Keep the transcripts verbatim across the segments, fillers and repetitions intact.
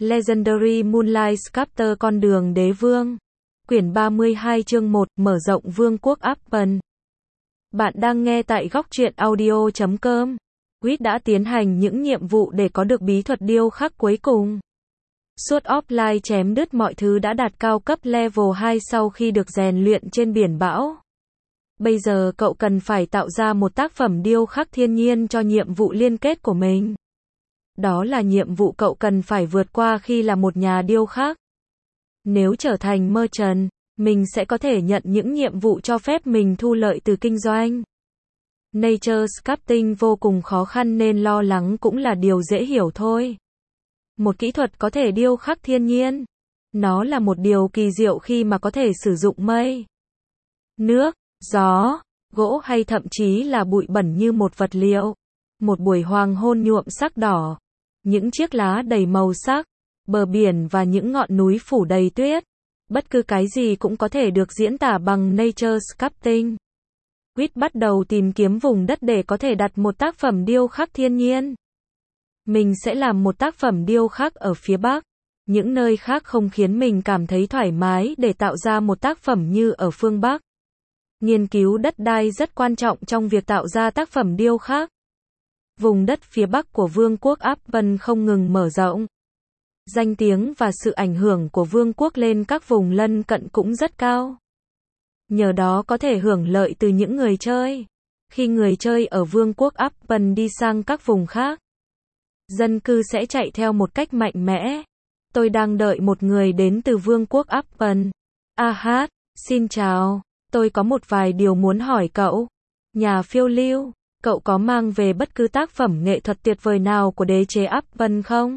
Legendary Moonlight Sculptor Con đường đế vương. Quyển ba mươi hai chương một, mở rộng vương quốc Appen. Bạn đang nghe tại góc truyện audio chấm com. Quýt đã tiến hành những nhiệm vụ để có được bí thuật điêu khắc cuối cùng. Sword of Light chém đứt mọi thứ đã đạt cao cấp level hai sau khi được rèn luyện trên biển bão. Bây giờ cậu cần phải tạo ra một tác phẩm điêu khắc thiên nhiên cho nhiệm vụ liên kết của mình. Đó là nhiệm vụ cậu cần phải vượt qua khi là một nhà điêu khắc. Nếu trở thành merchant, mình sẽ có thể nhận những nhiệm vụ cho phép mình thu lợi từ kinh doanh. Nature sculpting vô cùng khó khăn nên lo lắng cũng là điều dễ hiểu thôi. Một kỹ thuật có thể điêu khắc thiên nhiên. Nó là một điều kỳ diệu khi mà có thể sử dụng mây, nước, gió, gỗ hay thậm chí là bụi bẩn như một vật liệu. Một buổi hoàng hôn nhuộm sắc đỏ, những chiếc lá đầy màu sắc, bờ biển và những ngọn núi phủ đầy tuyết. Bất cứ cái gì cũng có thể được diễn tả bằng nature sculpting. Quýt bắt đầu tìm kiếm vùng đất để có thể đặt một tác phẩm điêu khắc thiên nhiên. Mình sẽ làm một tác phẩm điêu khắc ở phía Bắc. Những nơi khác không khiến mình cảm thấy thoải mái để tạo ra một tác phẩm như ở phương Bắc. Nghiên cứu đất đai rất quan trọng trong việc tạo ra tác phẩm điêu khắc. Vùng đất phía Bắc của vương quốc Appen không ngừng mở rộng. Danh tiếng và sự ảnh hưởng của vương quốc lên các vùng lân cận cũng rất cao. Nhờ đó có thể hưởng lợi từ những người chơi. Khi người chơi ở vương quốc Appen đi sang các vùng khác, dân cư sẽ chạy theo một cách mạnh mẽ. Tôi đang đợi một người đến từ vương quốc Appen. Ahad, xin chào. Tôi có một vài điều muốn hỏi cậu. Nhà phiêu lưu, cậu có mang về bất cứ tác phẩm nghệ thuật tuyệt vời nào của đế chế Appen không?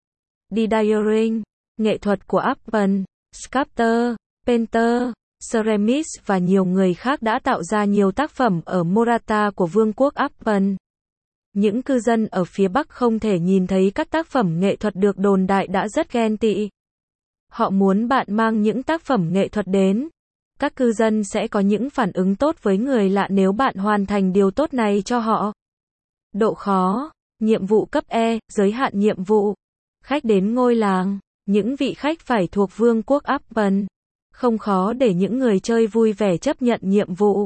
Didyring, nghệ thuật của Appen, Sculptor, Painter, Ceramist và nhiều người khác đã tạo ra nhiều tác phẩm ở Morata của vương quốc Appen. Những cư dân ở phía Bắc không thể nhìn thấy các tác phẩm nghệ thuật được đồn đại đã rất ghen tị. Họ muốn bạn mang những tác phẩm nghệ thuật đến. Các cư dân sẽ có những phản ứng tốt với người lạ nếu bạn hoàn thành điều tốt này cho họ. Độ khó, nhiệm vụ cấp E, giới hạn nhiệm vụ. Khách đến ngôi làng, những vị khách phải thuộc vương quốc Appen. Không khó để những người chơi vui vẻ chấp nhận nhiệm vụ.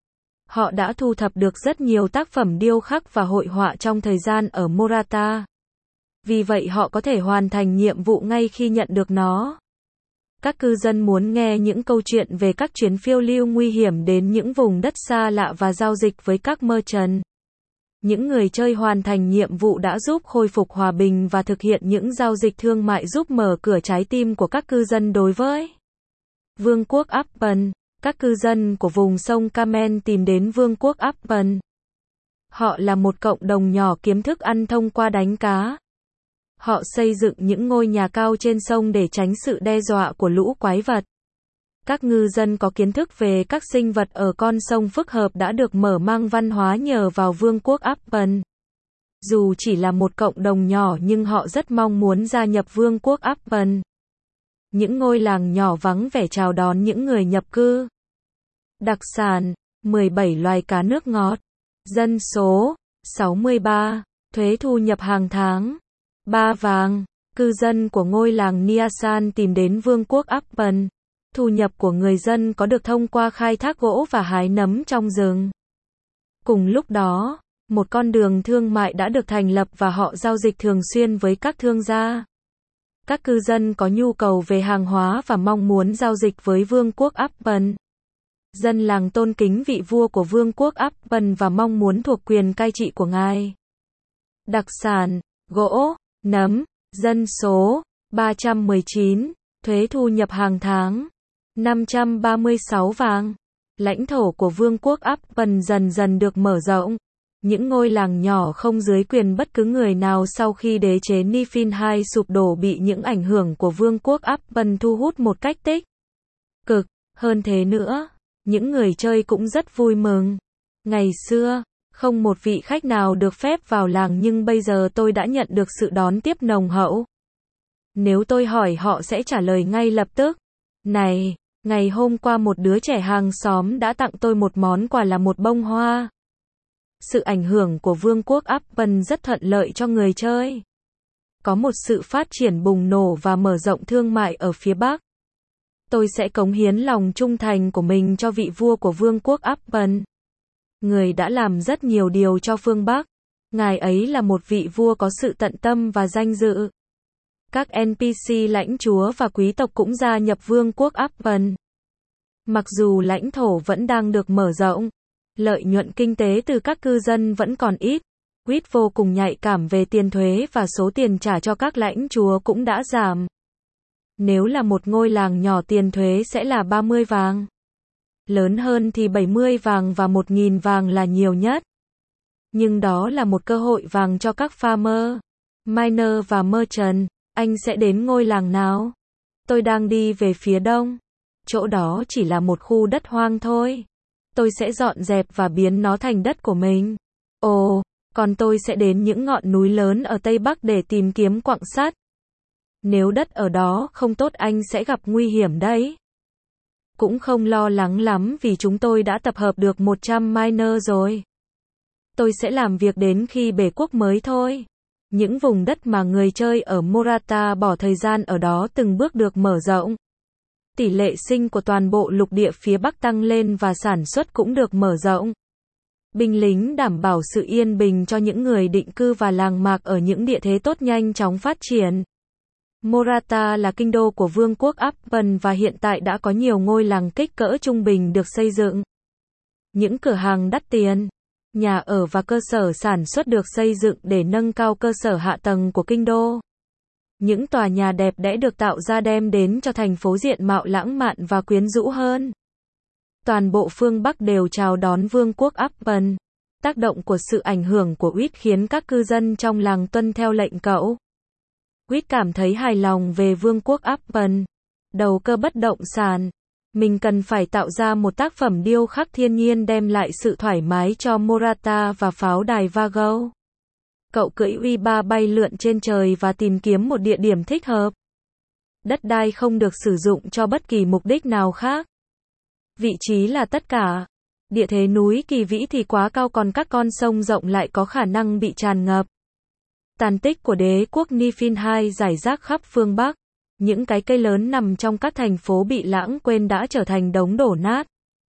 Họ đã thu thập được rất nhiều tác phẩm điêu khắc và hội họa trong thời gian ở Morata. Vì vậy họ có thể hoàn thành nhiệm vụ ngay khi nhận được nó. Các cư dân muốn nghe những câu chuyện về các chuyến phiêu lưu nguy hiểm đến những vùng đất xa lạ và giao dịch với các merchant. Những người chơi hoàn thành nhiệm vụ đã giúp khôi phục hòa bình và thực hiện những giao dịch thương mại giúp mở cửa trái tim của các cư dân đối với vương quốc Appen. Các cư dân của vùng sông Kamen tìm đến vương quốc Appen. Họ là một cộng đồng nhỏ kiếm thức ăn thông qua đánh cá. Họ xây dựng những ngôi nhà cao trên sông để tránh sự đe dọa của lũ quái vật. Các ngư dân có kiến thức về các sinh vật ở con sông phức hợp đã được mở mang văn hóa nhờ vào vương quốc Appen. Dù chỉ là một cộng đồng nhỏ nhưng họ rất mong muốn gia nhập vương quốc Appen. Những ngôi làng nhỏ vắng vẻ chào đón những người nhập cư. Đặc sản, mười bảy loài cá nước ngọt. Dân số, sáu mươi ba. Thuế thu nhập hàng tháng, ba vàng. Cư dân của ngôi làng Niasan tìm đến vương quốc Appen. Thu nhập của người dân có được thông qua khai thác gỗ và hái nấm trong rừng. Cùng lúc đó, một con đường thương mại đã được thành lập và họ giao dịch thường xuyên với các thương gia. Các cư dân có nhu cầu về hàng hóa và mong muốn giao dịch với vương quốc Appen. Dân làng tôn kính vị vua của vương quốc Appen và mong muốn thuộc quyền cai trị của ngài. Đặc sản, gỗ, nấm. Dân số, ba trăm mười chín. Thuế thu nhập hàng tháng, năm trăm ba mươi sáu vàng. Lãnh thổ của vương quốc Appen dần dần được mở rộng. Những ngôi làng nhỏ không dưới quyền bất cứ người nào sau khi đế chế Nifin hai sụp đổ bị những ảnh hưởng của vương quốc Appen thu hút một cách tích cực. Hơn thế nữa, những người chơi cũng rất vui mừng. Ngày xưa, không một vị khách nào được phép vào làng nhưng bây giờ tôi đã nhận được sự đón tiếp nồng hậu. Nếu tôi hỏi họ sẽ trả lời ngay lập tức. Này, ngày hôm qua một đứa trẻ hàng xóm đã tặng tôi một món quà là một bông hoa. Sự ảnh hưởng của vương quốc Appen rất thuận lợi cho người chơi. có một sự phát triển bùng nổ và mở rộng thương mại ở phía Bắc. Tôi sẽ cống hiến lòng trung thành của mình cho vị vua của Vương quốc Upton. Người đã làm rất nhiều điều cho phương Bắc. Ngài ấy là một vị vua có sự tận tâm và danh dự. Các en pê xê lãnh chúa và quý tộc cũng gia nhập Vương quốc Upton. Mặc dù lãnh thổ vẫn đang được mở rộng, lợi nhuận kinh tế từ các cư dân vẫn còn ít. Quýt vô cùng nhạy cảm về tiền thuế và số tiền trả cho các lãnh chúa cũng đã giảm. Nếu là một ngôi làng nhỏ tiền thuế sẽ là ba mươi vàng. Lớn hơn thì bảy mươi vàng và một nghìn vàng là nhiều nhất. Nhưng đó là một cơ hội vàng cho các farmer, miner và merchant. Anh sẽ đến ngôi làng nào? Tôi đang đi về phía đông. Chỗ đó chỉ là một khu đất hoang thôi. Tôi sẽ dọn dẹp và biến nó thành đất của mình. Ồ, còn tôi sẽ đến những ngọn núi lớn ở Tây Bắc để tìm kiếm quặng sắt. Nếu đất ở đó không tốt anh sẽ gặp nguy hiểm đấy. Cũng không lo lắng lắm vì chúng tôi đã tập hợp được một trăm miner rồi. Tôi sẽ làm việc đến khi bể quốc mới thôi. Những vùng đất mà người chơi ở Morata bỏ thời gian ở đó từng bước được mở rộng. Tỷ lệ sinh của toàn bộ lục địa phía Bắc tăng lên và sản xuất cũng được mở rộng. Binh lính đảm bảo sự yên bình cho những người định cư và làng mạc ở những địa thế tốt nhanh chóng phát triển. Morata là kinh đô của Vương quốc Upton và hiện tại đã có nhiều ngôi làng kích cỡ trung bình được xây dựng. Những cửa hàng đắt tiền, nhà ở và cơ sở sản xuất được xây dựng để nâng cao cơ sở hạ tầng của kinh đô. Những tòa nhà đẹp đẽ được tạo ra đem đến cho thành phố diện mạo lãng mạn và quyến rũ hơn. Toàn bộ phương Bắc đều chào đón Vương quốc Upton. Tác động của sự ảnh hưởng của Quýt khiến các cư dân trong làng tuân theo lệnh cậu. Quýt cảm thấy hài lòng về Vương quốc Upton. Đầu cơ bất động sản. Mình cần phải tạo ra một tác phẩm điêu khắc thiên nhiên đem lại sự thoải mái cho Morata và pháo đài Vago. Cậu cưỡi uy ba bay lượn trên trời và tìm kiếm một địa điểm thích hợp. Đất đai không được sử dụng cho bất kỳ mục đích nào khác. Vị trí là tất cả. Địa thế núi kỳ vĩ thì quá cao còn các con sông rộng lại có khả năng bị tràn ngập. Tàn tích của đế quốc Niflheim rải rác khắp phương Bắc. Những cái cây lớn nằm trong các thành phố bị lãng quên đã trở thành đống đổ nát.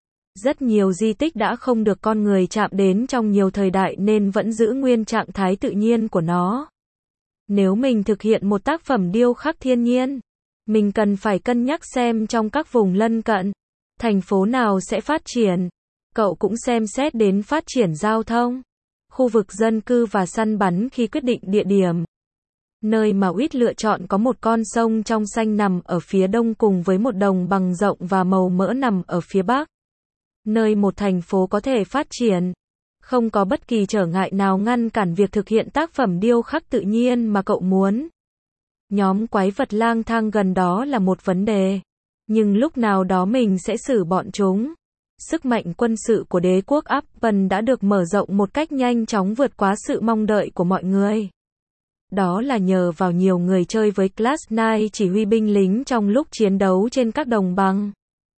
Rất nhiều di tích đã không được con người chạm đến trong nhiều thời đại nên vẫn giữ nguyên trạng thái tự nhiên của nó. Nếu mình thực hiện một tác phẩm điêu khắc thiên nhiên, mình cần phải cân nhắc xem trong các vùng lân cận, thành phố nào sẽ phát triển. Cậu cũng xem xét đến phát triển giao thông, khu vực dân cư và săn bắn khi quyết định địa điểm. Nơi mà Quýt lựa chọn có một con sông trong xanh nằm ở phía đông cùng với một đồng bằng rộng và màu mỡ nằm ở phía bắc. Nơi một thành phố có thể phát triển. Không có bất kỳ trở ngại nào ngăn cản việc thực hiện tác phẩm điêu khắc tự nhiên mà cậu muốn. Nhóm quái vật lang thang gần đó là một vấn đề. Nhưng lúc nào đó mình sẽ xử bọn chúng. Sức mạnh quân sự của đế quốc Upton đã được mở rộng một cách nhanh chóng vượt quá sự mong đợi của mọi người. Đó là nhờ vào nhiều người chơi với Class chín chỉ huy binh lính trong lúc chiến đấu trên các đồng bằng.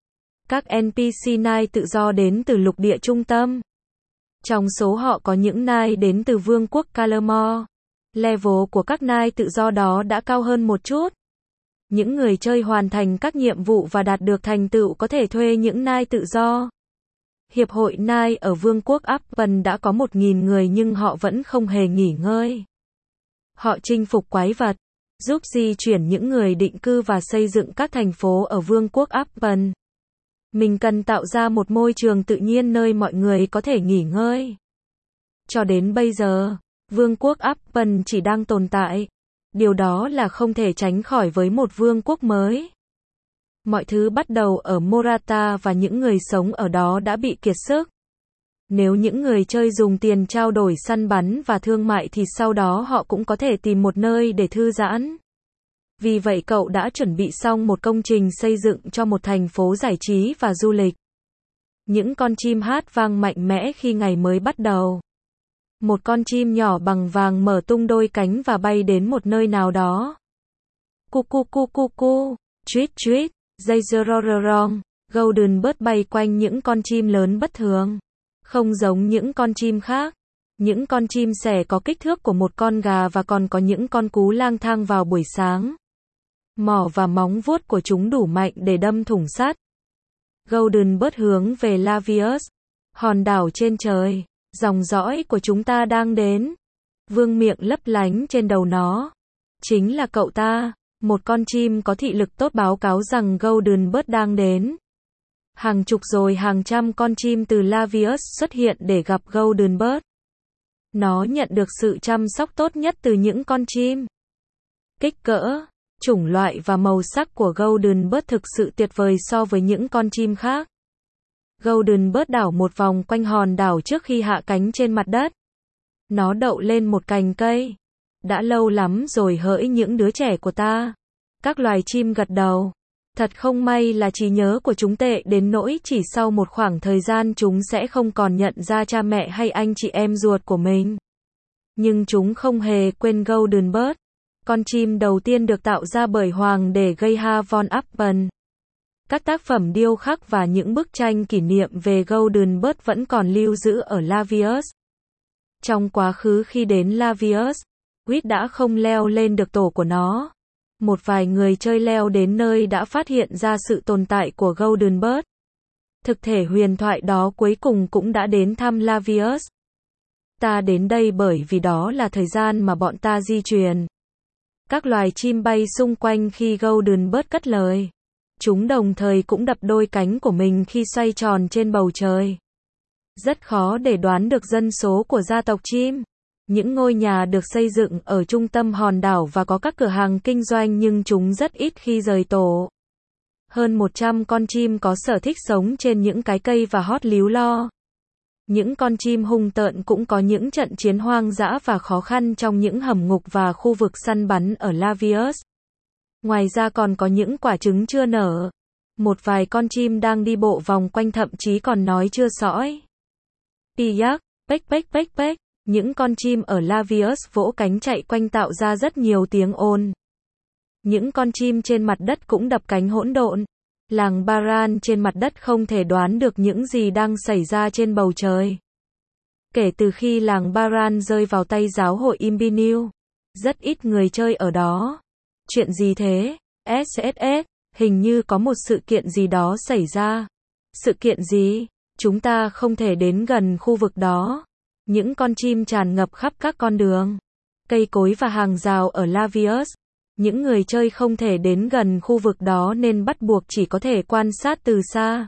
Các en pê xê chín tự do đến từ lục địa trung tâm. Trong số họ có những nai đến từ Vương quốc Calamore. Level của các nai tự do đó đã cao hơn một chút. Những người chơi hoàn thành các nhiệm vụ và đạt được thành tựu có thể thuê những nai tự do. Hiệp hội nai ở Vương quốc Upton đã có một nghìn người nhưng họ vẫn không hề nghỉ ngơi. Họ chinh phục quái vật, giúp di chuyển những người định cư và xây dựng các thành phố ở Vương quốc Upton. Mình cần tạo ra một môi trường tự nhiên nơi mọi người có thể nghỉ ngơi. Cho đến bây giờ, Vương quốc Upton chỉ đang tồn tại. Điều đó là không thể tránh khỏi với một vương quốc mới. Mọi thứ bắt đầu ở Morata và những người sống ở đó đã bị kiệt sức. Nếu những người chơi dùng tiền trao đổi săn bắn và thương mại thì sau đó họ cũng có thể tìm một nơi để thư giãn. Vì vậy cậu đã chuẩn bị xong một công trình xây dựng cho một thành phố giải trí và du lịch. Những con chim hát vang mạnh mẽ khi ngày mới bắt đầu. Một con chim nhỏ bằng vàng mở tung đôi cánh và bay đến một nơi nào đó. Cu cu cu cu cu, tweet tweet, dây rororong, golden bird bay quanh những con chim lớn bất thường. Không giống những con chim khác. Những con chim sẻ có kích thước của một con gà và còn có những con cú lang thang vào buổi sáng. Mỏ và móng vuốt của chúng đủ mạnh để đâm thủng sắt. Golden Bird hướng về Lavius. Hòn đảo trên trời. Dòng dõi của chúng ta đang đến. Vương miệng lấp lánh trên đầu nó. Chính là cậu ta. Một con chim có thị lực tốt báo cáo rằng Golden Bird đang đến. Hàng chục rồi hàng trăm con chim từ Lavius xuất hiện để gặp Golden Bird. Nó nhận được sự chăm sóc tốt nhất từ những con chim. Kích cỡ, chủng loại và màu sắc của Golden Bird thực sự tuyệt vời so với những con chim khác. Golden Bird đảo một vòng quanh hòn đảo trước khi hạ cánh trên mặt đất. Nó đậu lên một cành cây. Đã lâu lắm rồi hỡi những đứa trẻ của ta. Các loài chim gật đầu. Thật không may là trí nhớ của chúng tệ đến nỗi chỉ sau một khoảng thời gian chúng sẽ không còn nhận ra cha mẹ hay anh chị em ruột của mình. Nhưng chúng không hề quên Golden Bird. Con chim đầu tiên được tạo ra bởi Hoàng đế Geha von Appen. Các tác phẩm điêu khắc và những bức tranh kỷ niệm về Golden Bird vẫn còn lưu giữ ở Lavius. Trong quá khứ khi đến Lavius, Whit đã không leo lên được tổ của nó. Một vài người chơi leo đến nơi đã phát hiện ra sự tồn tại của Golden Bird. Thực thể huyền thoại đó cuối cùng cũng đã đến thăm Lavius. Ta đến đây bởi vì đó là thời gian mà bọn ta di truyền. Các loài chim bay xung quanh khi Golden Bird cất lời. Chúng đồng thời cũng đập đôi cánh của mình khi xoay tròn trên bầu trời. Rất khó để đoán được dân số của gia tộc chim. Những ngôi nhà được xây dựng ở trung tâm hòn đảo và có các cửa hàng kinh doanh nhưng chúng rất ít khi rời tổ. Hơn một trăm con chim có sở thích sống trên những cái cây và hót líu lo. Những con chim hung tợn cũng có những trận chiến hoang dã và khó khăn trong những hầm ngục và khu vực săn bắn ở Lavius. Ngoài ra còn có những quả trứng chưa nở. Một vài con chim đang đi bộ vòng quanh thậm chí còn nói chưa sõi. Piyak, pếch pếch pếch pếch. Những con chim ở Lavius vỗ cánh chạy quanh tạo ra rất nhiều tiếng ồn. Những con chim trên mặt đất cũng đập cánh hỗn độn. Làng Baran trên mặt đất không thể đoán được những gì đang xảy ra trên bầu trời. Kể từ khi làng Baran rơi vào tay giáo hội Imbinu, rất ít người chơi ở đó. Chuyện gì thế? ét ét ét, hình như có một sự kiện gì đó xảy ra. Sự kiện gì? Chúng ta không thể đến gần khu vực đó. Những con chim tràn ngập khắp các con đường, cây cối và hàng rào ở Lavius. Những người chơi không thể đến gần khu vực đó nên bắt buộc chỉ có thể quan sát từ xa.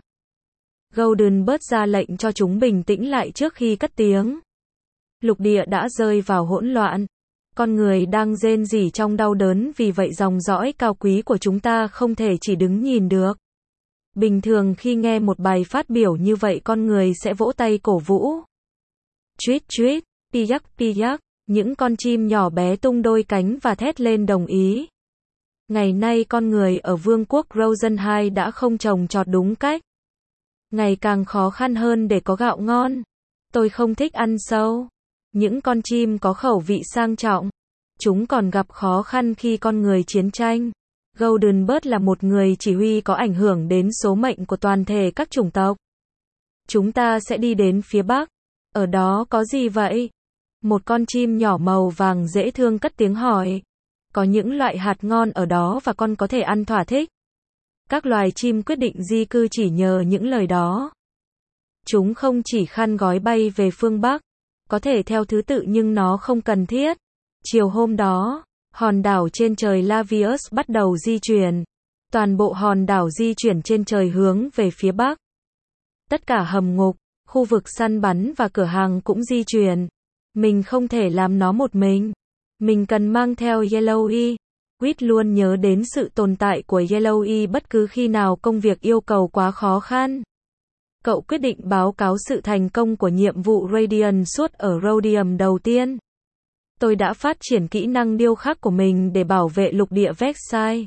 Golden Bird ra lệnh cho chúng bình tĩnh lại trước khi cất tiếng. Lục địa đã rơi vào hỗn loạn. Con người đang rên rỉ trong đau đớn vì vậy dòng dõi cao quý của chúng ta không thể chỉ đứng nhìn được. Bình thường khi nghe một bài phát biểu như vậy con người sẽ vỗ tay cổ vũ. Tweet tweet, piyak piyak, những con chim nhỏ bé tung đôi cánh và thét lên đồng ý. Ngày nay con người ở vương quốc Rosenheim đã không trồng trọt đúng cách. Ngày càng khó khăn hơn để có gạo ngon. Tôi không thích ăn sâu. Những con chim có khẩu vị sang trọng. Chúng còn gặp khó khăn khi con người chiến tranh. Golden Bird là một người chỉ huy có ảnh hưởng đến số mệnh của toàn thể các chủng tộc. Chúng ta sẽ đi đến phía Bắc. Ở đó có gì vậy? Một con chim nhỏ màu vàng dễ thương cất tiếng hỏi. Có những loại hạt ngon ở đó và con có thể ăn thỏa thích. Các loài chim quyết định di cư chỉ nhờ những lời đó. Chúng không chỉ khăn gói bay về phương Bắc. Có thể theo thứ tự nhưng nó không cần thiết. Chiều hôm đó, hòn đảo trên trời Lavius bắt đầu di chuyển. Toàn bộ hòn đảo di chuyển trên trời hướng về phía Bắc. Tất cả hầm ngục, khu vực săn bắn và cửa hàng cũng di chuyển. Mình không thể làm nó một mình. Mình cần mang theo Yellowy. Whit luôn nhớ đến sự tồn tại của Yellowy bất cứ khi nào công việc yêu cầu quá khó khăn. Cậu quyết định báo cáo sự thành công của nhiệm vụ Radiant suốt ở Rhodium đầu tiên. Tôi đã phát triển kỹ năng điêu khắc của mình để bảo vệ lục địa Vexai.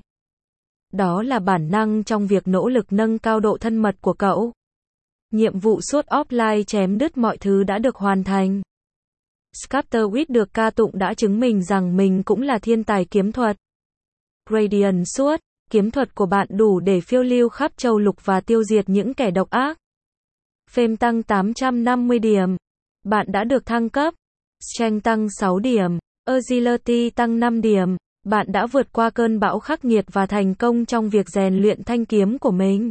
Đó là bản năng trong việc nỗ lực nâng cao độ thân mật của cậu. Nhiệm vụ suốt offline chém đứt mọi thứ đã được hoàn thành. Sculptor Whit được ca tụng đã chứng minh rằng mình cũng là thiên tài kiếm thuật. Radiant suốt, kiếm thuật của bạn đủ để phiêu lưu khắp châu lục và tiêu diệt những kẻ độc ác. Fame tăng tám trăm năm mươi điểm. Bạn đã được thăng cấp. Strength tăng sáu điểm. Agility tăng năm điểm. Bạn đã vượt qua cơn bão khắc nghiệt và thành công trong việc rèn luyện thanh kiếm của mình.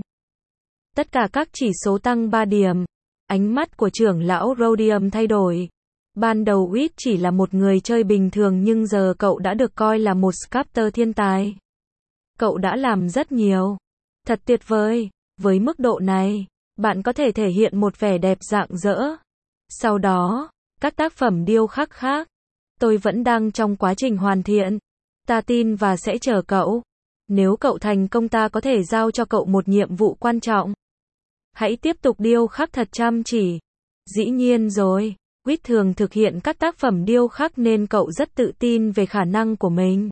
Tất cả các chỉ số tăng ba điểm. Ánh mắt của trưởng lão Rhodium thay đổi. Ban đầu Whit chỉ là một người chơi bình thường nhưng giờ cậu đã được coi là một sculptor thiên tài. Cậu đã làm rất nhiều. Thật tuyệt vời. Với mức độ này, bạn có thể thể hiện một vẻ đẹp rạng rỡ. Sau đó, các tác phẩm điêu khắc khác. Tôi vẫn đang trong quá trình hoàn thiện. Ta tin và sẽ chờ cậu. Nếu cậu thành công ta có thể giao cho cậu một nhiệm vụ quan trọng. Hãy tiếp tục điêu khắc thật chăm chỉ. Dĩ nhiên rồi, Whit thường thực hiện các tác phẩm điêu khắc nên cậu rất tự tin về khả năng của mình.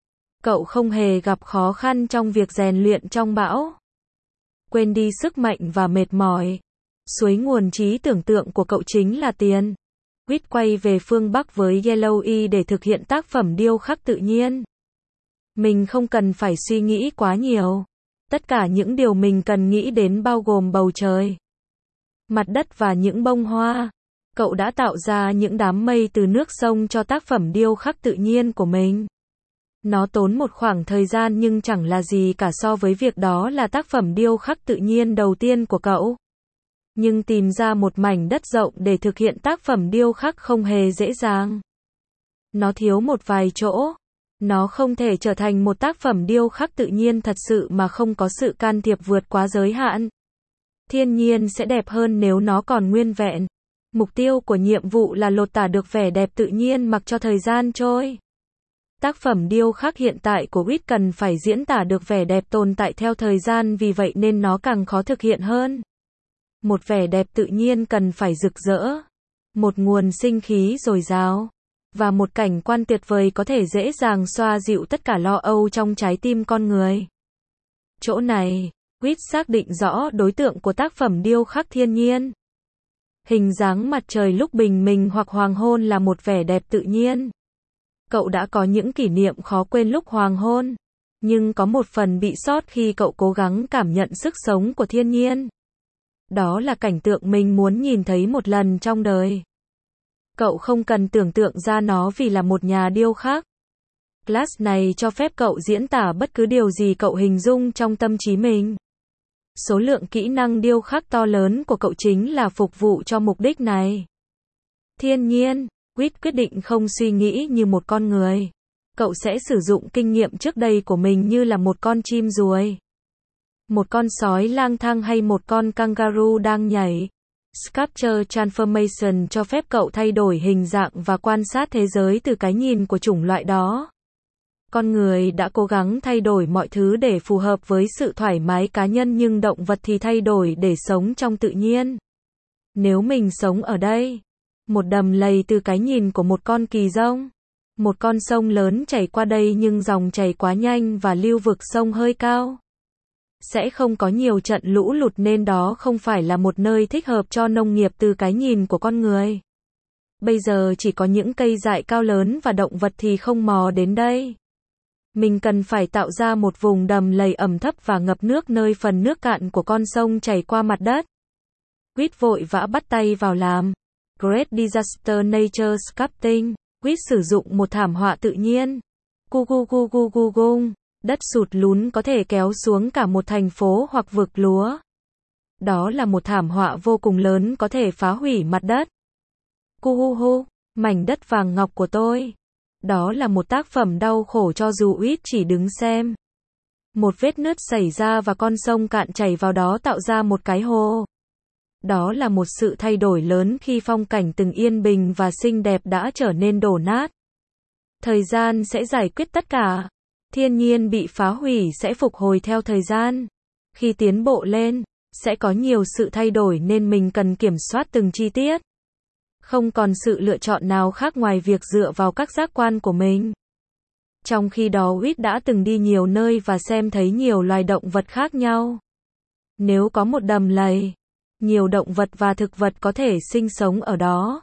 Cậu không hề gặp khó khăn trong việc rèn luyện trong bão. Quên đi sức mạnh và mệt mỏi. Suối nguồn trí tưởng tượng của cậu chính là tiền. Whit quay về phương Bắc với Yellow để thực hiện tác phẩm điêu khắc tự nhiên. Mình không cần phải suy nghĩ quá nhiều. Tất cả những điều mình cần nghĩ đến bao gồm bầu trời, mặt đất và những bông hoa. Cậu đã tạo ra những đám mây từ nước sông cho tác phẩm điêu khắc tự nhiên của mình. Nó tốn một khoảng thời gian nhưng chẳng là gì cả so với việc đó là tác phẩm điêu khắc tự nhiên đầu tiên của cậu. Nhưng tìm ra một mảnh đất rộng để thực hiện tác phẩm điêu khắc không hề dễ dàng. Nó thiếu một vài chỗ. Nó không thể trở thành một tác phẩm điêu khắc tự nhiên thật sự mà không có sự can thiệp vượt quá giới hạn. Thiên nhiên sẽ đẹp hơn nếu nó còn nguyên vẹn. Mục tiêu của nhiệm vụ là lột tả được vẻ đẹp tự nhiên mặc cho thời gian trôi. Tác phẩm điêu khắc hiện tại của Whit cần phải diễn tả được vẻ đẹp tồn tại theo thời gian vì vậy nên nó càng khó thực hiện hơn. Một vẻ đẹp tự nhiên cần phải rực rỡ. Một nguồn sinh khí dồi dào. Và một cảnh quan tuyệt vời có thể dễ dàng xoa dịu tất cả lo âu trong trái tim con người. Chỗ này, Whit xác định rõ đối tượng của tác phẩm điêu khắc thiên nhiên. Hình dáng mặt trời lúc bình minh hoặc hoàng hôn là một vẻ đẹp tự nhiên. Cậu đã có những kỷ niệm khó quên lúc hoàng hôn. Nhưng có một phần bị sót khi cậu cố gắng cảm nhận sức sống của thiên nhiên. Đó là cảnh tượng mình muốn nhìn thấy một lần trong đời. Cậu không cần tưởng tượng ra nó vì là một nhà điêu khắc. Class này cho phép cậu diễn tả bất cứ điều gì cậu hình dung trong tâm trí mình. Số lượng kỹ năng điêu khắc to lớn của cậu chính là phục vụ cho mục đích này. Thiên nhiên, Whit quyết định không suy nghĩ như một con người. Cậu sẽ sử dụng kinh nghiệm trước đây của mình như là một con chim ruồi, một con sói lang thang hay một con kangaroo đang nhảy. Sculpture Transformation cho phép cậu thay đổi hình dạng và quan sát thế giới từ cái nhìn của chủng loại đó. Con người đã cố gắng thay đổi mọi thứ để phù hợp với sự thoải mái cá nhân nhưng động vật thì thay đổi để sống trong tự nhiên. Nếu mình sống ở đây, một đầm lầy từ cái nhìn của một con kỳ rông, một con sông lớn chảy qua đây nhưng dòng chảy quá nhanh và lưu vực sông hơi cao. Sẽ không có nhiều trận lũ lụt nên đó không phải là một nơi thích hợp cho nông nghiệp từ cái nhìn của con người. Bây giờ chỉ có những cây dại cao lớn và động vật thì không mò đến đây. Mình cần phải tạo ra một vùng đầm lầy ẩm thấp và ngập nước nơi phần nước cạn của con sông chảy qua mặt đất. Whit vội vã bắt tay vào làm. Great Disaster Nature Sculpting. Whit sử dụng một thảm họa tự nhiên. Gu gu gu gu gu gung. Đất sụt lún có thể kéo xuống cả một thành phố hoặc vực lúa. Đó là một thảm họa vô cùng lớn có thể phá hủy mặt đất. Cu hu hu, mảnh đất vàng ngọc của tôi. Đó là một tác phẩm đau khổ cho dù Whit chỉ đứng xem. Một vết nứt xảy ra và con sông cạn chảy vào đó tạo ra một cái hồ. Đó là một sự thay đổi lớn khi phong cảnh từng yên bình và xinh đẹp đã trở nên đổ nát. Thời gian sẽ giải quyết tất cả. Thiên nhiên bị phá hủy sẽ phục hồi theo thời gian. Khi tiến bộ lên, sẽ có nhiều sự thay đổi nên mình cần kiểm soát từng chi tiết. Không còn sự lựa chọn nào khác ngoài việc dựa vào các giác quan của mình. Trong khi đó Whit đã từng đi nhiều nơi và xem thấy nhiều loài động vật khác nhau. Nếu có một đầm lầy, nhiều động vật và thực vật có thể sinh sống ở đó.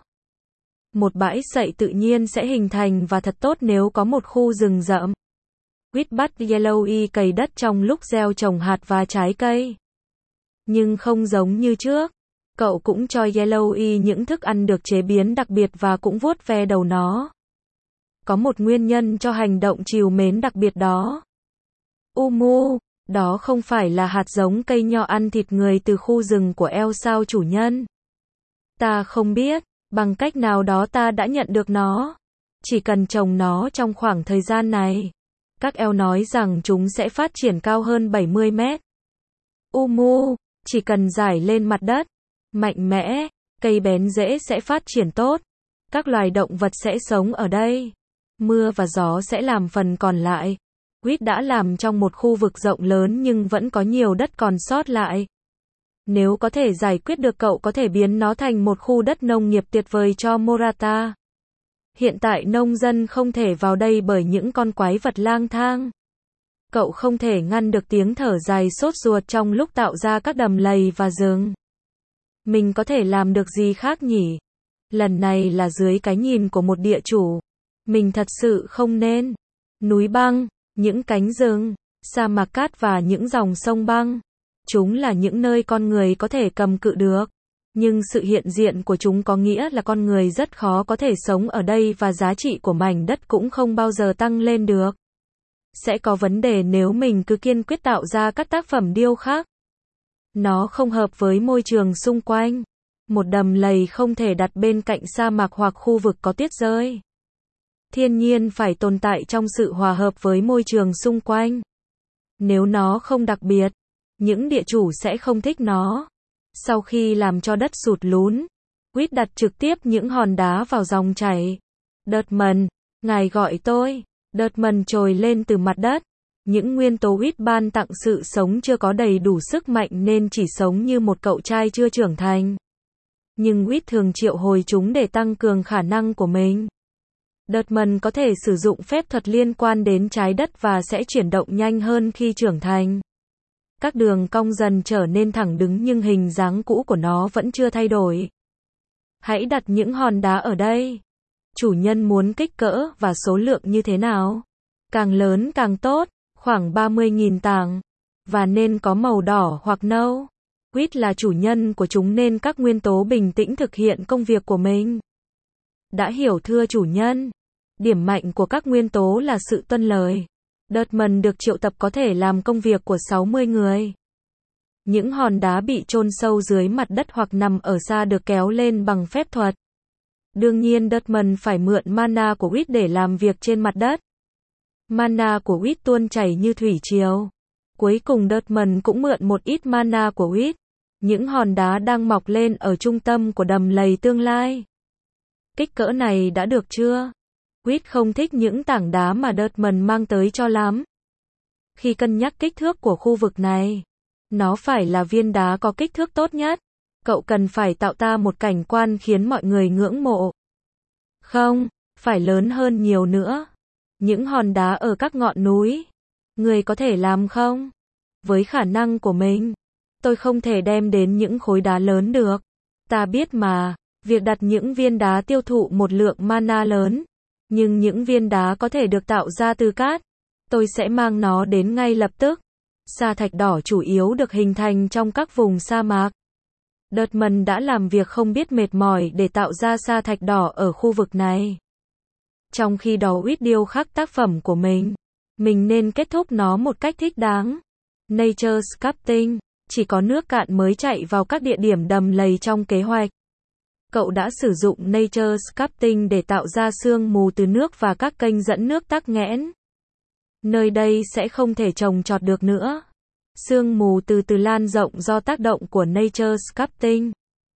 Một bãi sậy tự nhiên sẽ hình thành và thật tốt nếu có một khu rừng rậm. Whit bắt Yellow cày đất trong lúc gieo trồng hạt và trái cây. Nhưng không giống như trước. Cậu cũng cho Yellowy những thức ăn được chế biến đặc biệt và cũng vuốt ve đầu nó. Có một nguyên nhân cho hành động trìu mến đặc biệt đó. Umu, đó không phải là hạt giống cây nho ăn thịt người từ khu rừng của eo sao chủ nhân? Ta không biết, bằng cách nào đó ta đã nhận được nó. Chỉ cần trồng nó trong khoảng thời gian này. Các eo nói rằng chúng sẽ phát triển cao hơn bảy mươi mét. Umu, chỉ cần rải lên mặt đất. Mạnh mẽ, cây bén rễ sẽ phát triển tốt. Các loài động vật sẽ sống ở đây. Mưa và gió sẽ làm phần còn lại. Quýt đã làm trong một khu vực rộng lớn nhưng vẫn có nhiều đất còn sót lại. Nếu có thể giải quyết được, cậu có thể biến nó thành một khu đất nông nghiệp tuyệt vời cho Morata. Hiện tại nông dân không thể vào đây bởi những con quái vật lang thang. Cậu không thể ngăn được tiếng thở dài sốt ruột trong lúc tạo ra các đầm lầy và rừng. Mình có thể làm được gì khác nhỉ? Lần này là dưới cái nhìn của một địa chủ. Mình thật sự không nên. Núi băng, những cánh rừng, sa mạc cát và những dòng sông băng. Chúng là những nơi con người có thể cầm cự được. Nhưng sự hiện diện của chúng có nghĩa là con người rất khó có thể sống ở đây và giá trị của mảnh đất cũng không bao giờ tăng lên được. Sẽ có vấn đề nếu mình cứ kiên quyết tạo ra các tác phẩm điêu khắc. Nó không hợp với môi trường xung quanh. Một đầm lầy không thể đặt bên cạnh sa mạc hoặc khu vực có tuyết rơi. Thiên nhiên phải tồn tại trong sự hòa hợp với môi trường xung quanh. Nếu nó không đặc biệt, những địa chủ sẽ không thích nó. Sau khi làm cho đất sụt lún, Quýt đặt trực tiếp những hòn đá vào dòng chảy. Đợtmần, ngài gọi tôi. Đợtmần trồi lên từ mặt đất. Những nguyên tố Quýt ban tặng sự sống chưa có đầy đủ sức mạnh nên chỉ sống như một cậu trai chưa trưởng thành. Nhưng Quýt thường triệu hồi chúng để tăng cường khả năng của mình. Đợtmần có thể sử dụng phép thuật liên quan đến trái đất và sẽ chuyển động nhanh hơn khi trưởng thành. Các đường cong dần trở nên thẳng đứng nhưng hình dáng cũ của nó vẫn chưa thay đổi. Hãy đặt những hòn đá ở đây. Chủ nhân muốn kích cỡ và số lượng như thế nào? Càng lớn càng tốt, khoảng ba mươi nghìn tảng. Và nên có màu đỏ hoặc nâu. Quýt là chủ nhân của chúng nên các nguyên tố bình tĩnh thực hiện công việc của mình. Đã hiểu thưa chủ nhân. Điểm mạnh của các nguyên tố là sự tuân lời. Đợtmần được triệu tập có thể làm công việc của sáu mươi người. Những hòn đá bị chôn sâu dưới mặt đất hoặc nằm ở xa được kéo lên bằng phép thuật. Đương nhiên Đợtmần phải mượn mana của Quýt để làm việc trên mặt đất. Mana của Quýt tuôn chảy như thủy triều. Cuối cùng Đợtmần cũng mượn một ít mana của Quýt. Những hòn đá đang mọc lên ở trung tâm của đầm lầy tương lai. Kích cỡ này đã được chưa? Quýt không thích những tảng đá mà Đợtmần mang tới cho lắm. Khi cân nhắc kích thước của khu vực này, nó phải là viên đá có kích thước tốt nhất. Cậu cần phải tạo ra một cảnh quan khiến mọi người ngưỡng mộ. Không, phải lớn hơn nhiều nữa. Những hòn đá ở các ngọn núi. Người có thể làm không? Với khả năng của mình, tôi không thể đem đến những khối đá lớn được. Ta biết mà, việc đặt những viên đá tiêu thụ một lượng mana lớn. Nhưng những viên đá có thể được tạo ra từ cát. Tôi sẽ mang nó đến ngay lập tức. Sa thạch đỏ chủ yếu được hình thành trong các vùng sa mạc. Đợtmần đã làm việc không biết mệt mỏi để tạo ra sa thạch đỏ ở khu vực này. Trong khi đó Quýt điêu khắc tác phẩm của mình, mình nên kết thúc nó một cách thích đáng. Nature Sculpting, chỉ có nước cạn mới chạy vào các địa điểm đầm lầy trong kế hoạch. Cậu đã sử dụng Nature Sculpting để tạo ra sương mù từ nước và các kênh dẫn nước tắc nghẽn. Nơi đây sẽ không thể trồng trọt được nữa. Sương mù từ từ lan rộng do tác động của Nature Sculpting.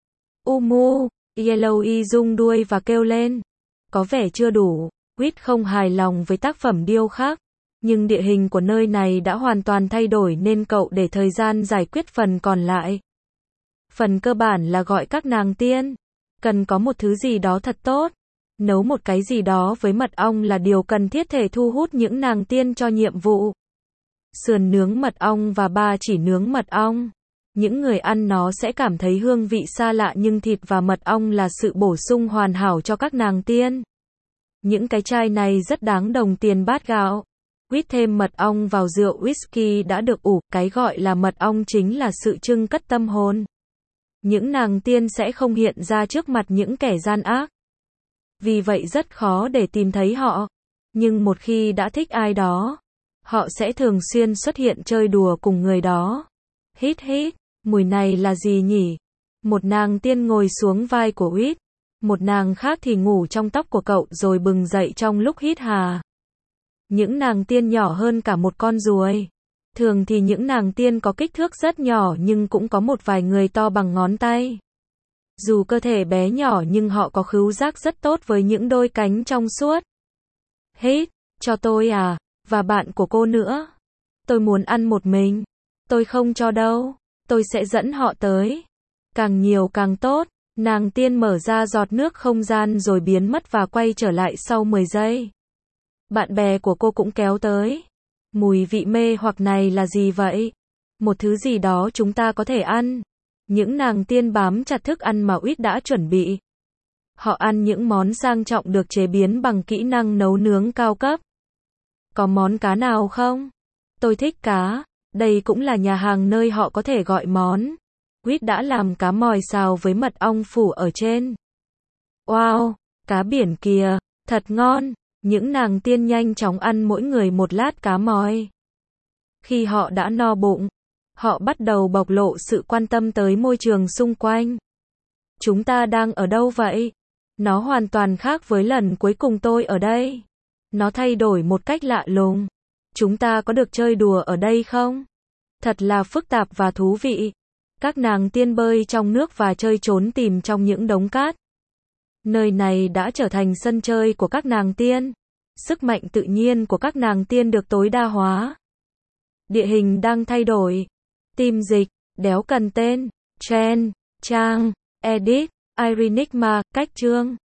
Umu, Yellowy rung đuôi và kêu lên. Có vẻ chưa đủ. Quýt không hài lòng với tác phẩm điêu khắc. Nhưng địa hình của nơi này đã hoàn toàn thay đổi nên cậu để thời gian giải quyết phần còn lại. Phần cơ bản là gọi các nàng tiên. Cần có một thứ gì đó thật tốt. Nấu một cái gì đó với mật ong là điều cần thiết để thu hút những nàng tiên cho nhiệm vụ. Sườn nướng mật ong và ba chỉ nướng mật ong. Những người ăn nó sẽ cảm thấy hương vị xa lạ nhưng thịt và mật ong là sự bổ sung hoàn hảo cho các nàng tiên. Những cái chai này rất đáng đồng tiền bát gạo. Quýt thêm mật ong vào rượu whisky đã được ủ. Cái gọi là mật ong chính là sự trưng cất tâm hồn. những nàng tiên sẽ không hiện ra trước mặt những kẻ gian ác. Vì vậy rất khó để tìm thấy họ. Nhưng một khi đã thích ai đó, họ sẽ thường xuyên xuất hiện chơi đùa cùng người đó. Hít hít, mùi này là gì nhỉ? Một nàng tiên ngồi xuống vai của Huýt, một nàng khác thì ngủ trong tóc của cậu rồi bừng dậy trong lúc hít hà. Những nàng tiên nhỏ hơn cả một con ruồi. Thường thì những nàng tiên có kích thước rất nhỏ nhưng cũng có một vài người to bằng ngón tay. Dù cơ thể bé nhỏ nhưng họ có khứu giác rất tốt với những đôi cánh trong suốt. Hít, cho tôi à, và bạn của cô nữa. Tôi muốn ăn một mình. Tôi không cho đâu, tôi sẽ dẫn họ tới. Càng nhiều càng tốt. Nàng tiên mở ra giọt nước không gian rồi biến mất và quay trở lại sau mười giây. Bạn bè của cô cũng kéo tới. Mùi vị mê hoặc này là gì vậy? Một thứ gì đó chúng ta có thể ăn. Những nàng tiên bám chặt thức ăn mà Huýt đã chuẩn bị. Họ ăn những món sang trọng được chế biến bằng kỹ năng nấu nướng cao cấp. Có món cá nào không? Tôi thích cá. Đây cũng là nhà hàng nơi họ có thể gọi món. Huýt đã làm cá mòi xào với mật ong phủ ở trên. Wow, cá biển kìa, thật ngon. Những nàng tiên nhanh chóng ăn mỗi người một lát cá mòi. Khi họ đã no bụng, họ bắt đầu bộc lộ sự quan tâm tới môi trường xung quanh. Chúng ta đang ở đâu vậy? Nó hoàn toàn khác với lần cuối cùng tôi ở đây. Nó thay đổi một cách lạ lùng. Chúng ta có được chơi đùa ở đây không? Thật là phức tạp và thú vị. Các nàng tiên bơi trong nước và chơi trốn tìm trong những đống cát. Nơi này đã trở thành sân chơi của các nàng tiên. Sức mạnh tự nhiên của các nàng tiên được tối đa hóa. Địa hình đang thay đổi. Tìm dịch, đéo cần tên, trend, trang, edit, Irenigma, cách chương.